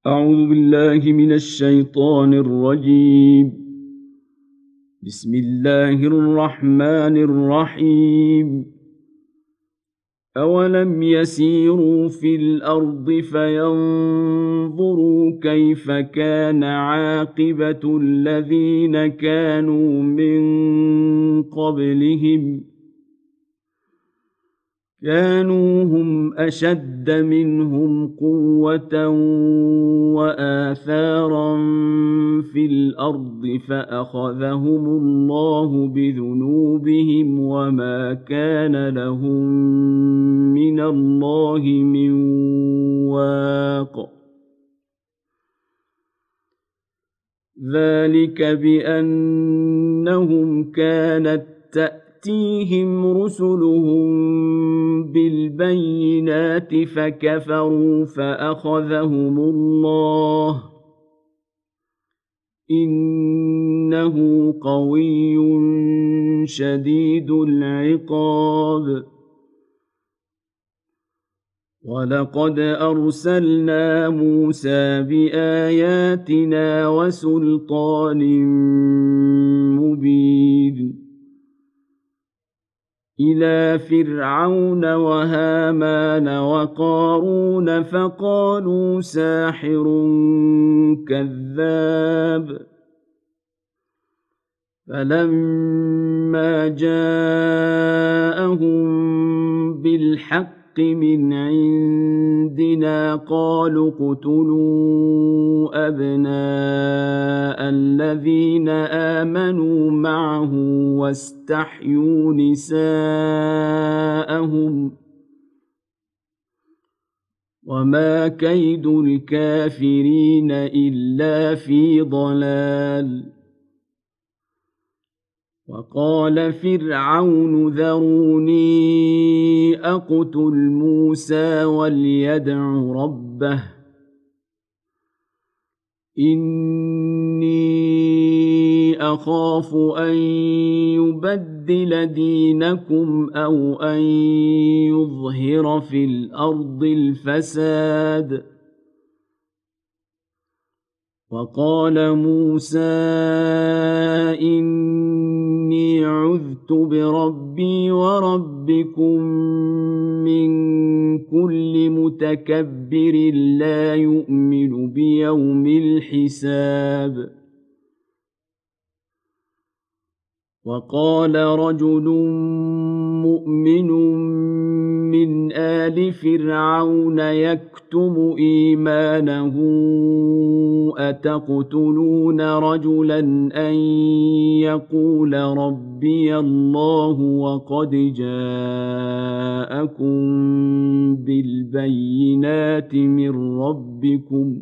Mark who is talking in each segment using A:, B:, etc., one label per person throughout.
A: أعوذ بالله من الشيطان الرجيم. بسم الله الرحمن الرحيم. أولم يسيروا في الأرض فينظروا كيف كان عاقبة الذين كانوا من قبلهم كانوا هم أشد منهم قوة وآثارا في الأرض فأخذهم الله بذنوبهم وما كان لهم من الله من واق. ذلك بأنهم كانت تأتيهم رسلهم بالبينات فكفروا فأخذهم الله إنه قوي شديد العقاب. ولقد أرسلنا موسى بآياتنا وسلطان مبين إلى فرعون وهامان وقارون فقالوا ساحر كذاب. فلما جاءهم بالحق من عندنا قالوا اقتلوا أبناء الذين آمنوا معه واستحيوا نساءهم وما كيد الكافرين إلا في ضلال. وقال فرعون ذروني أقتل موسى وليدع ربه إني أخاف أن يبدل دينكم أو أن يظهر في الأرض الفساد. وقال موسى إني عذت بربي وربكم من كل متكبر لا يؤمن بيوم الحساب. وقال رجل مؤمن من آل فرعون يكتم إيمانه أتقتلون رجلا أن يقول ربي الله وقد جاءكم بالبينات من ربكم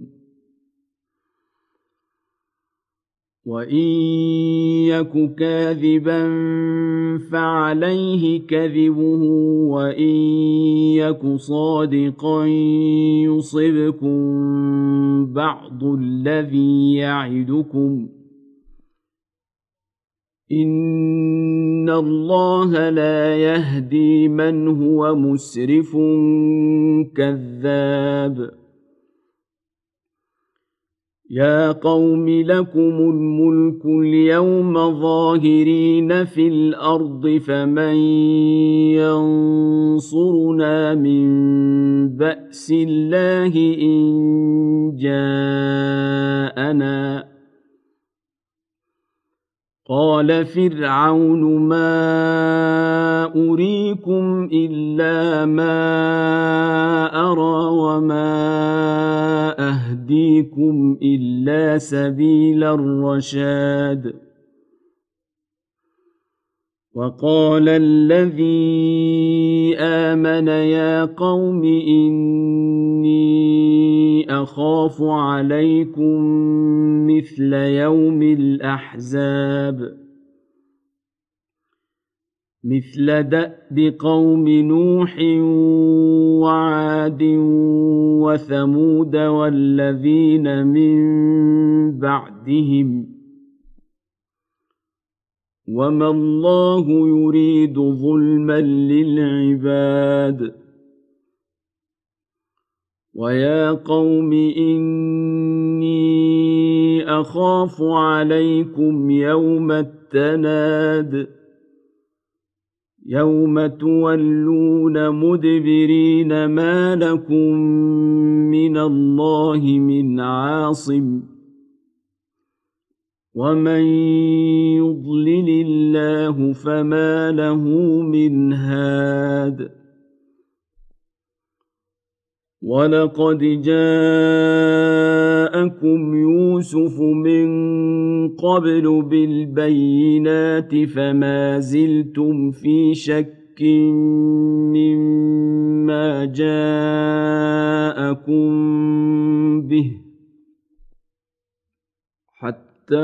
A: وإن يك كاذبا فعليه كذبه وإن يك صادقا يصبكم بعض الذي يعدكم إن الله لا يهدي من هو مسرف كذاب. يا قوم لكم الملك اليوم ظاهرين في الأرض فمن ينصرنا من بأس الله إن جاءنا. قال فرعون ما أريكم إلا ما أرى وما أهديكم إلا سبيل الرشاد. وقال الذي آمن يا قوم إني أخاف عليكم مثل يوم الأحزاب مثل دأب قوم نوح وعاد وثمود والذين من بعدهم وما الله يريد ظلما للعباد ويا قوم إني أخاف عليكم يوم التناد يوم تولون مدبرين ما لكم من الله من عاصم ومن يضلل الله فما له من هاد ولقد جاءكم يوسف من قبل بالبينات فما زلتم في شك مما جاءكم به حتى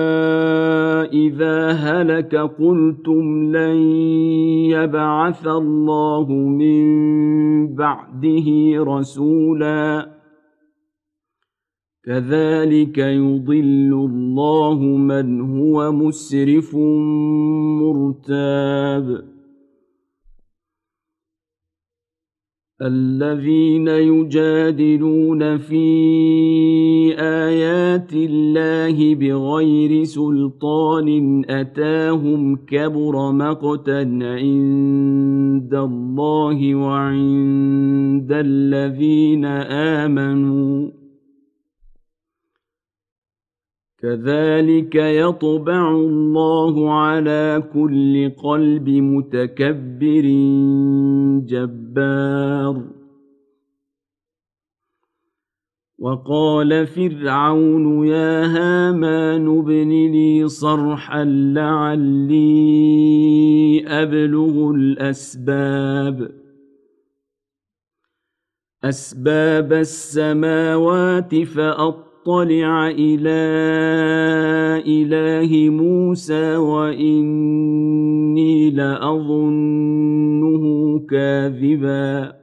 A: إذا هلك قلتم لن يبعث الله من بعده رسولا كذلك يضل الله من هو مسرف مرتاب الذين يجادلون في آيات الله بغير سلطان أتاهم كبر مقتا عند الله وعند الذين آمنوا كذلك يطبع الله على كل قلب متكبر جبار وقال فرعون يا هامان ابن لي صرحا لعلي أبلغ أسباب السماوات فأطلع إلى إله موسى وإني لأظنه كاذبا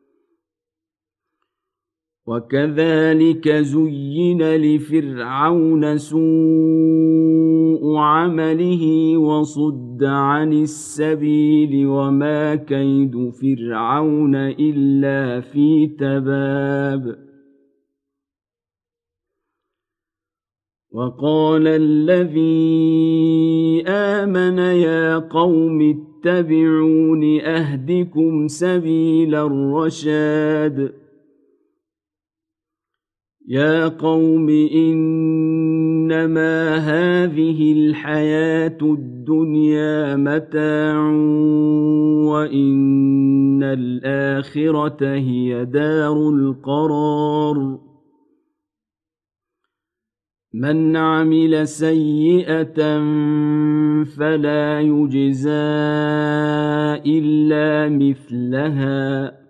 A: وكذلك زين لفرعون سوء عمله وصد عن السبيل وما كيد فرعون إلا في تباب وقال الذي آمن يا قوم اتبعون أهدكم سبيل الرشاد يا قوم إنما هذه الحياة الدنيا متاع وإن الآخرة هي دار القرار من عمل سيئة فلا يجزى إلا مثلها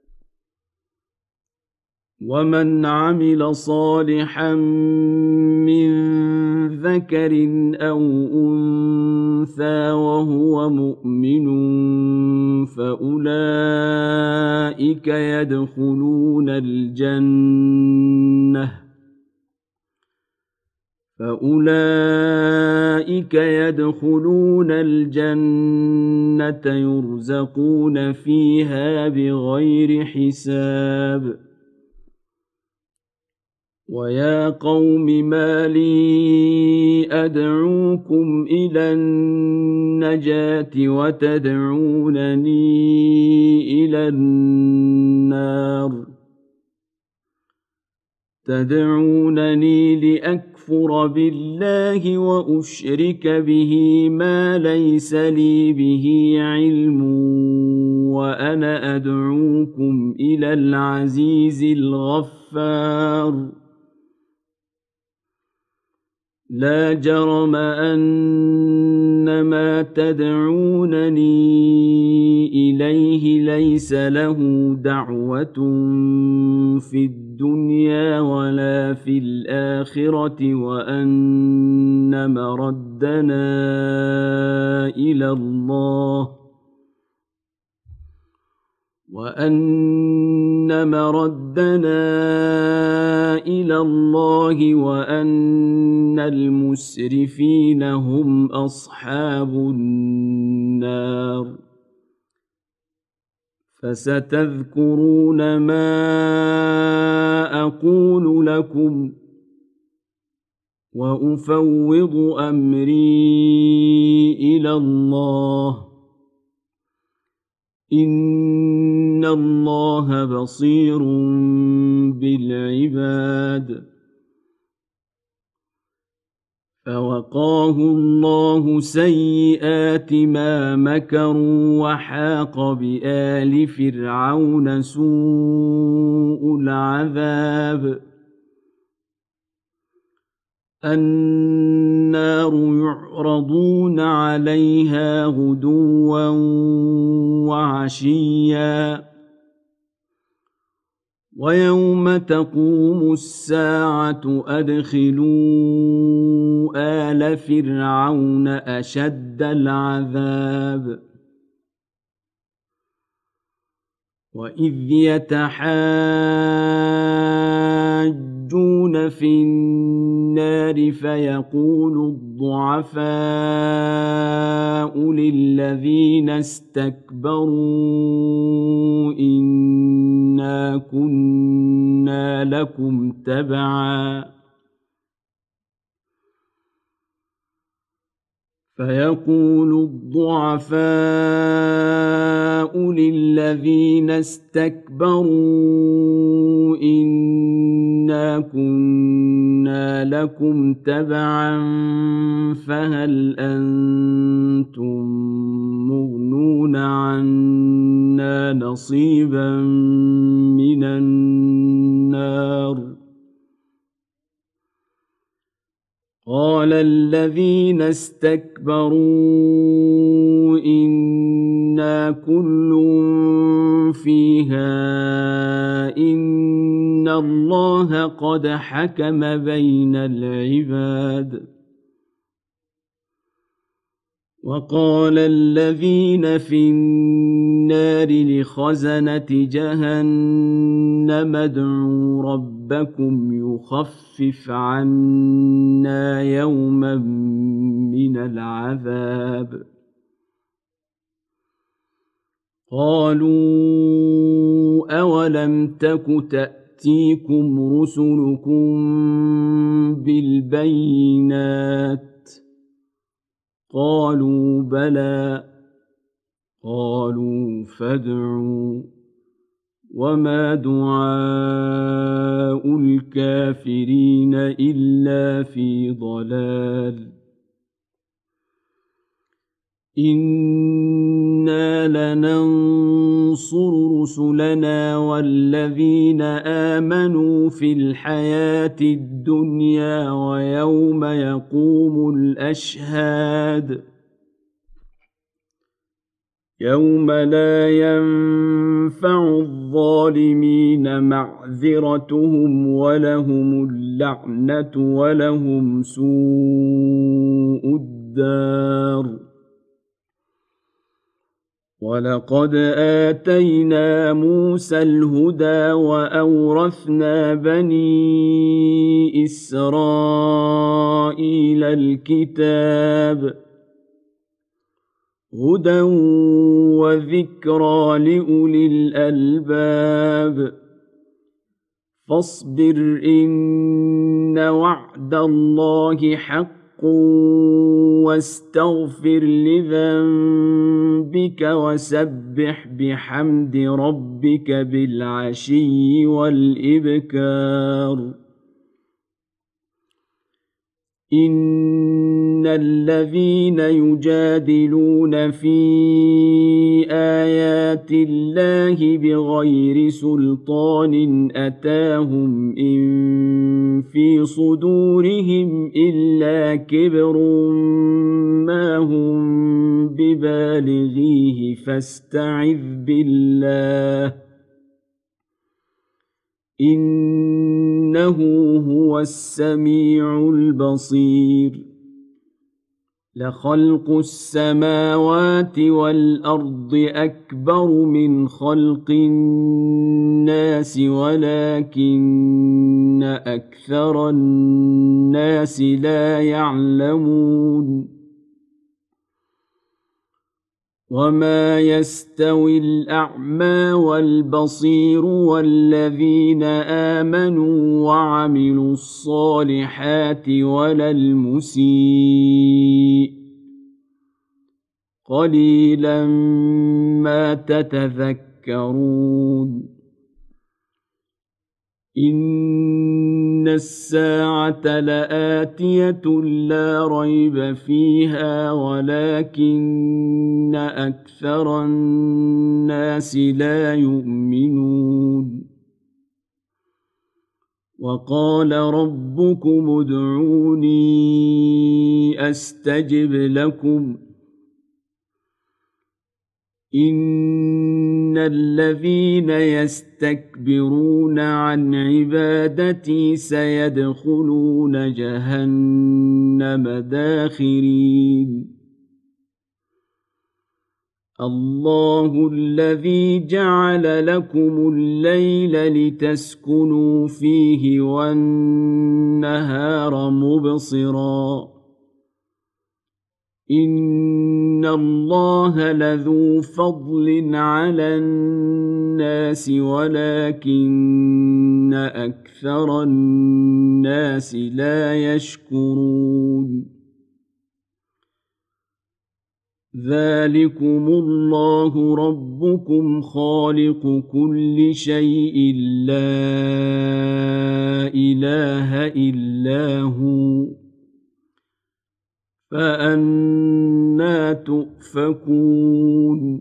A: ومن عمل صالحا من ذكر أو أنثى وهو مؤمن فأولئك يدخلون الجنة يرزقون فيها بغير حساب ويا قوم ما لي أدعوكم إلى النجاة وتدعونني إلى النار تدعونني لأكفر بالله وأشرك به ما ليس لي به علم وأنا أدعوكم إلى العزيز الغفار لا جرم أن ما تدعونني إليه ليس له دعوة في الدنيا ولا في الآخرة وأن مردنا إلى الله وأن المسرفين هم أصحاب النار فستذكرون ما أقول لكم وأفوض أمري إلى الله إن الله بصير بالعباد. فوقاه الله سيئات ما مكروا وحاق بآل فرعون سوء العذاب. النار يعرضون عليها غدوا وعشيا ويوم تقوم الساعة أدخلوا آل فرعون أشد العذاب. وإذ يتحاجون في النار فيقول الضعفاء للذين استكبروا إنا كنا لكم تبعا فيقول الضعفاء للذين استكبروا إنا كنا لكم تبعا فهل أنتم مغنون عنا نصيبا من النار. قال الذين استكبروا إنا كل فيها إن الله قد حكم بين العباد. وقال الذين في النار لخزنة جهنم ادعوا ربكم يخفف عنا يوما من العذاب. قالوا أولم تك تأتيكم رسلكم بالبينات قالوا بلى قالوا فادعوا وما دعاء الكافرين إلا في ضلال. إنا لننصر رسلنا والذين آمنوا في الحياة الدنيا ويوم يقوم الأشهاد يوم لا ينفع الظالمين معذرتهم ولهم اللعنة ولهم سوء الدار. ولقد آتينا موسى الهدى وأورثنا بني إسرائيل الكتاب هدى وذكرى لأولي الألباب. فاصبر إن وعد الله حق واستغفر لذنبك وسبح بحمد ربك بالعشي والإبكار. إن الذين يجادلون في آيات الله بغير سلطان أتاهم إن في صدورهم إلا كبر ما هم ببالغيه فاستعذ بالله إنه هو السميع البصير. لخلق السماوات والأرض أكبر من خلق الناس ولكن أكثر الناس لا يعلمون. وما يستوي الأعمى والبصير والذين آمنوا وعملوا الصالحات ولا المسيء قليلا ما تتذكرون إن الساعة لآتية لا ريب فيها ولكن أكثر الناس لا يؤمنون وقال ربكم ادعوني أستجب لكم إن الذين يستكبرون عن عبادتي سيدخلون جهنم داخرين الله الذي جعل لكم الليل لتسكنوا فيه والنهار مبصراً إن الله لذو فضل على الناس ولكن أكثر الناس لا يشكرون ذلكم الله ربكم خالق كل شيء لا إله إلا هو فأنى تؤفكون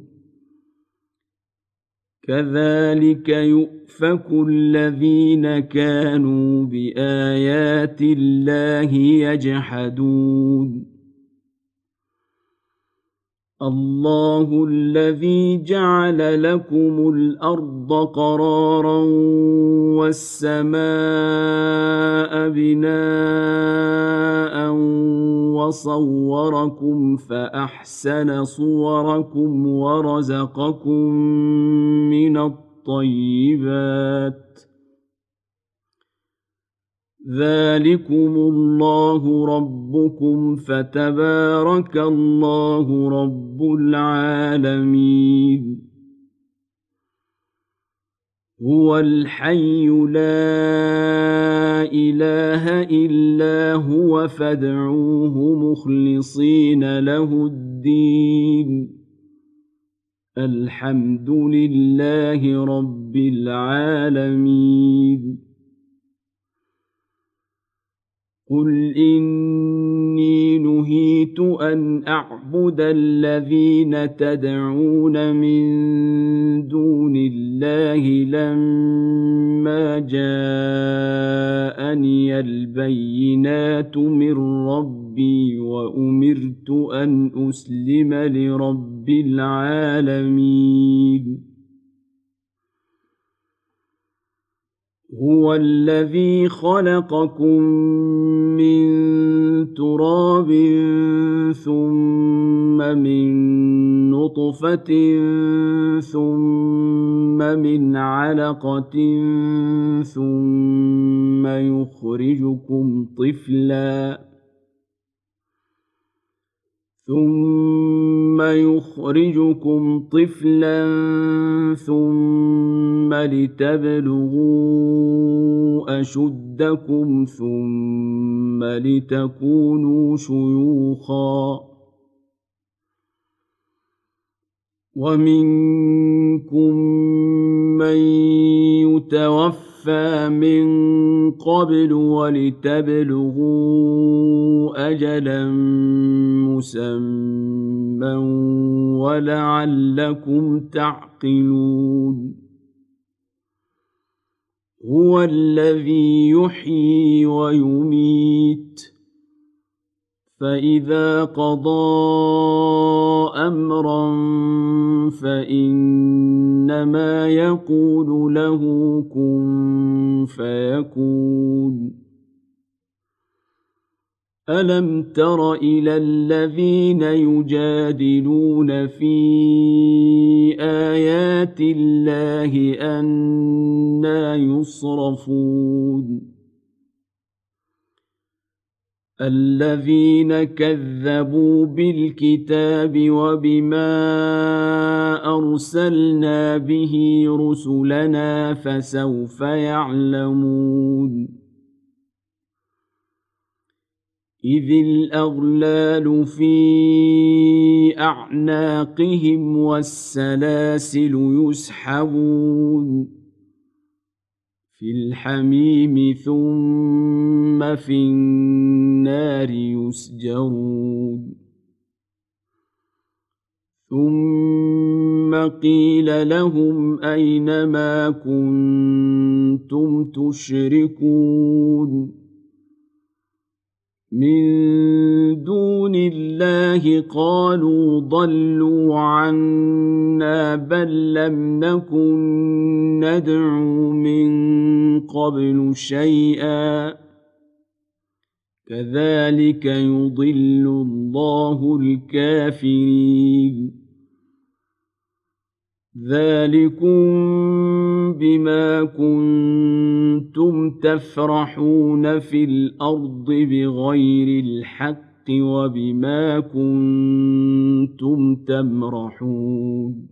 A: كذلك يؤفك الذين كانوا بآيات الله يجحدون الله الذي جعل لكم الأرض قرارا والسماء بناء وصوركم فأحسن صوركم ورزقكم من الطيبات ذلكم الله ربكم فتبارك الله رب العالمين هو الحي لا إله إلا هو فادعوه مخلصين له الدين الحمد لله رب العالمين قل إني نهيت أن أعبد الذين تدعون من دون الله لما جاءني البينات من ربي وأمرت أن أسلم لرب العالمين هو الذي خلقكم من تراب ثم من نطفة ثم من علقة ثم يخرجكم طفلا ثم لتبلغوا أشدكم ثم لتكونوا شيوخا ومنكم من يتوفى من قبل ولتبلغوا أجلا مسمى ولعلكم تعقلون هو الذي يحيي ويميت فإذا قضى أمرا فإنما يقول له كن فيكون ألم تر إلى الذين يجادلون في آيات الله أنى يصرفون الذين كذبوا بالكتاب وبما أرسلنا به رسلنا فسوف يعلمون إذ الأغلال في أعناقهم والسلاسل يسحبون في الحميم ثم في النار يسجرون ثم قيل لهم أين ما كنتم تشركون من دون الله قالوا ضلوا عنا بل لم نكن ندعو من قبل شيئا كذلك يضل الله الكافرين ذلكم بما كنتم تفرحون في الأرض بغير الحق وبما كنتم تمرحون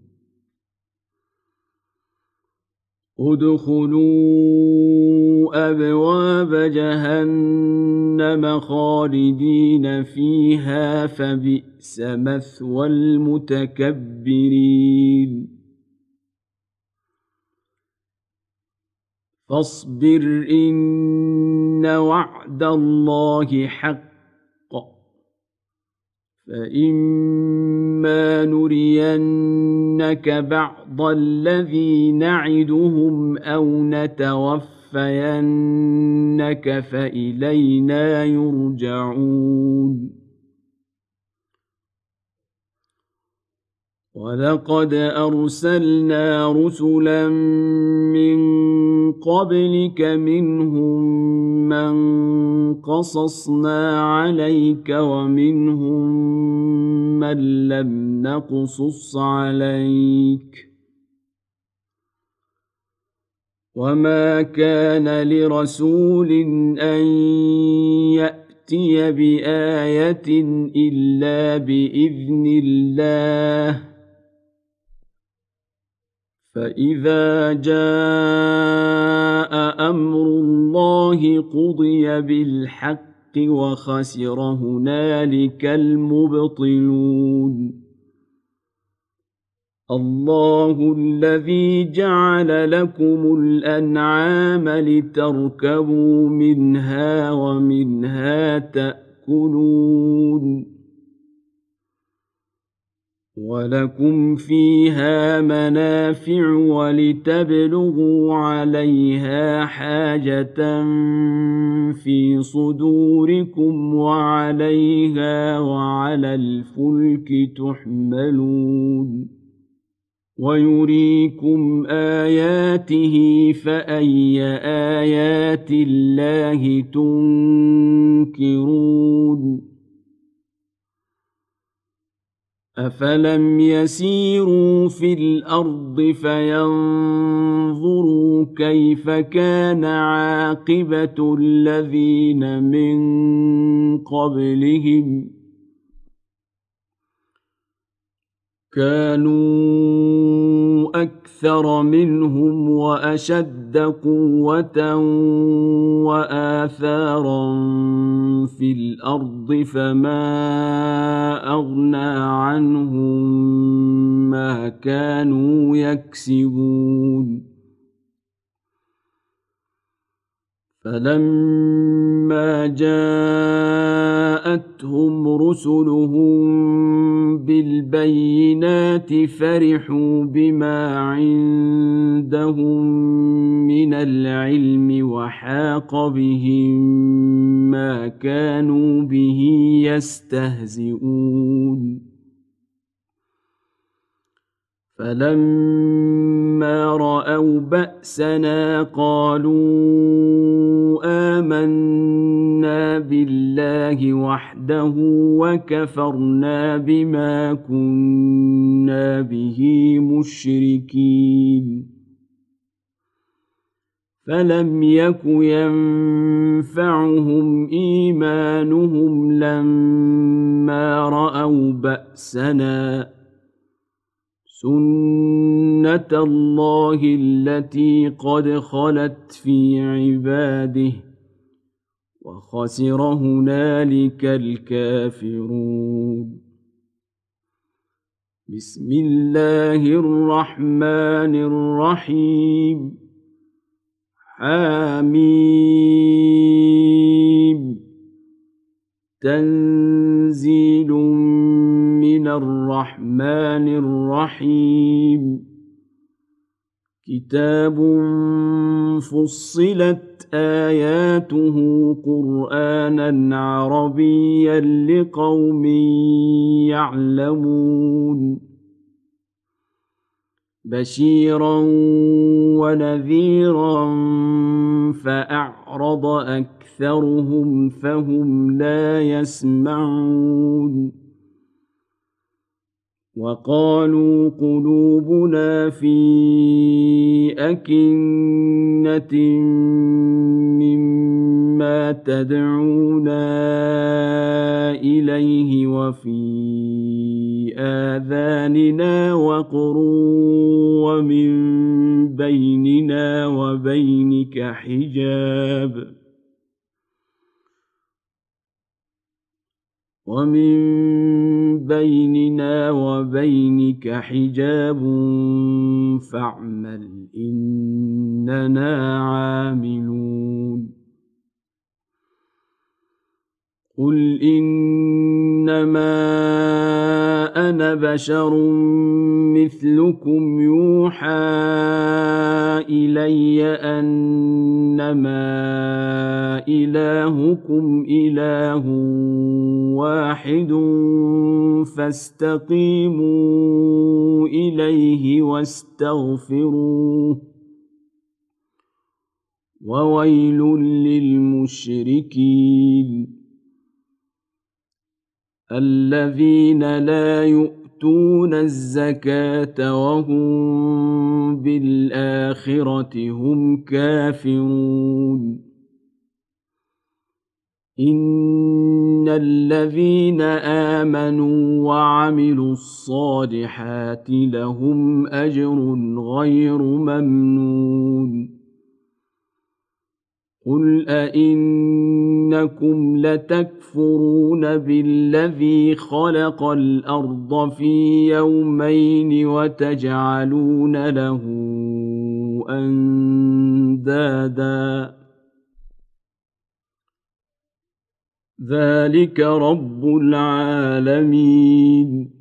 A: ادخلوا أبواب جهنم خالدين فيها فبئس مثوى المتكبرين فاصبر إن وعد الله حق فإما نرينك بعض الذي نعدهم أو نتوفينك فإلينا يرجعون ولقد أرسلنا رسلا من قبلك منهم من قصصنا عليك ومنهم من لم نقصص عليك وما كان لرسول أن يأتي بآية إلا بإذن الله فإذا جاء أمر الله قضي بالحق وخسر هنالك المبطلون الله الذي جعل لكم الأنعام لتركبوا منها ومنها تأكلون ولكم فيها منافع ولتبلغوا عليها حاجة في صدوركم وعليها وعلى الفلك تحملون ويريكم آياته فأي آيات الله تنكرون أفلم يسيروا في الأرض فينظروا كيف كان عاقبة الذين من قبلهم كانوا أكثر منهم وأشد قوة وآثارا في الأرض فما أغنى عنهم ما كانوا يكسبون فلما جاءتهم رسلهم بالبينات فرحوا بما عندهم من العلم وحاق بهم ما كانوا به يستهزئون فلما رأوا بأسنا قالوا آمنا بالله وحده وكفرنا بما كنا به مشركين فلم يك ينفعهم إيمانهم لما رأوا بأسنا سنة الله التي قد خلت في عباده وخسر هنالك الكافرون. بسم الله الرحمن الرحيم. حميم. تنزيل من الرحمن الرحيم. كتاب فصلت آياته قرآنا عربيا لقوم يعلمون بشيرا ونذيرا فأعرض أكثرهم فهم لا يسمعون وقالوا قلوبنا في أكنة مما تدعونا إليه وفي آذاننا وقر ومن بيننا وبينك حجاب فاعمل إننا عاملون. قل إنما أنا بشر مثلكم يوحى إلي أنما إلهكم إله واحد فاستقيموا إليه واستغفروه وويل للمشركين الذين لا يؤتون الزكاة وهم بالآخرة هم كافرون. إن الذين آمنوا وعملوا الصالحات لهم أجر غير ممنون. قل أئنكم لتكفرون بالذي خلق الأرض في يومين وتجعلون له أندادا ذلك رب العالمين.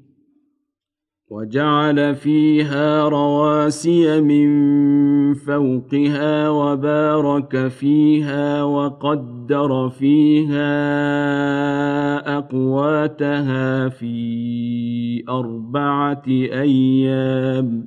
A: وجعل فيها رواسي من فوقها وبارك فيها وقدر فيها أقواتها في 4 أيام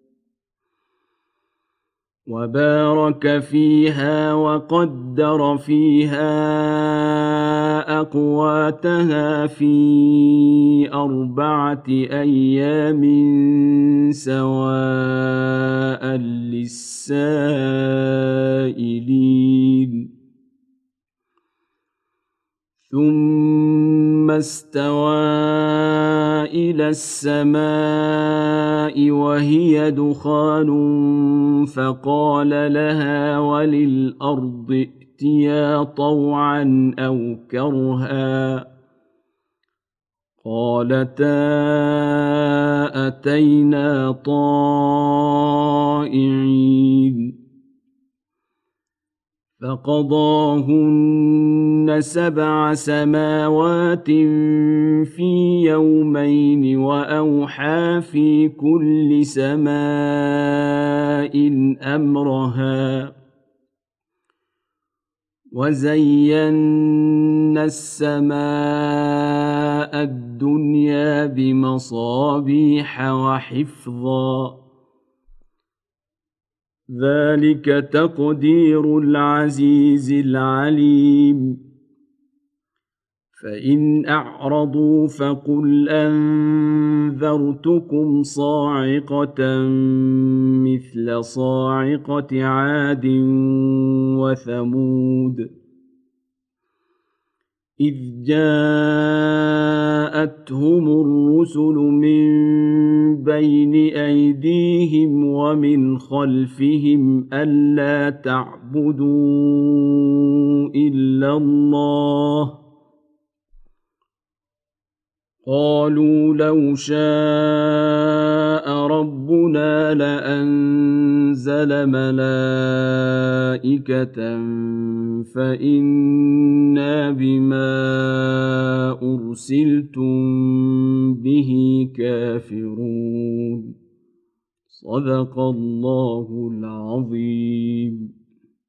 A: سواء للسائلين. ثم استوى إلى السماء وهي دخان فقال لها وللأرض ائتيا طوعا أو كرها قالتا أتينا طائعين. فقضاهن 7 سماوات في يومين وأوحى في كل سماء أمرها وزينا السماء الدنيا بمصابيح وحفظا ذلك تقدير العزيز العليم. فإن أعرضوا فقل أنذرتكم صاعقة مثل صاعقة عاد وثمود إذ جاءتهم الرسل من بين أيديهم ومن خلفهم ألا تعبدوا إلا الله قالوا لو شاء ربنا لأنزل ملائكة فإنا بما أرسلتم به كافرون صدق الله العظيم.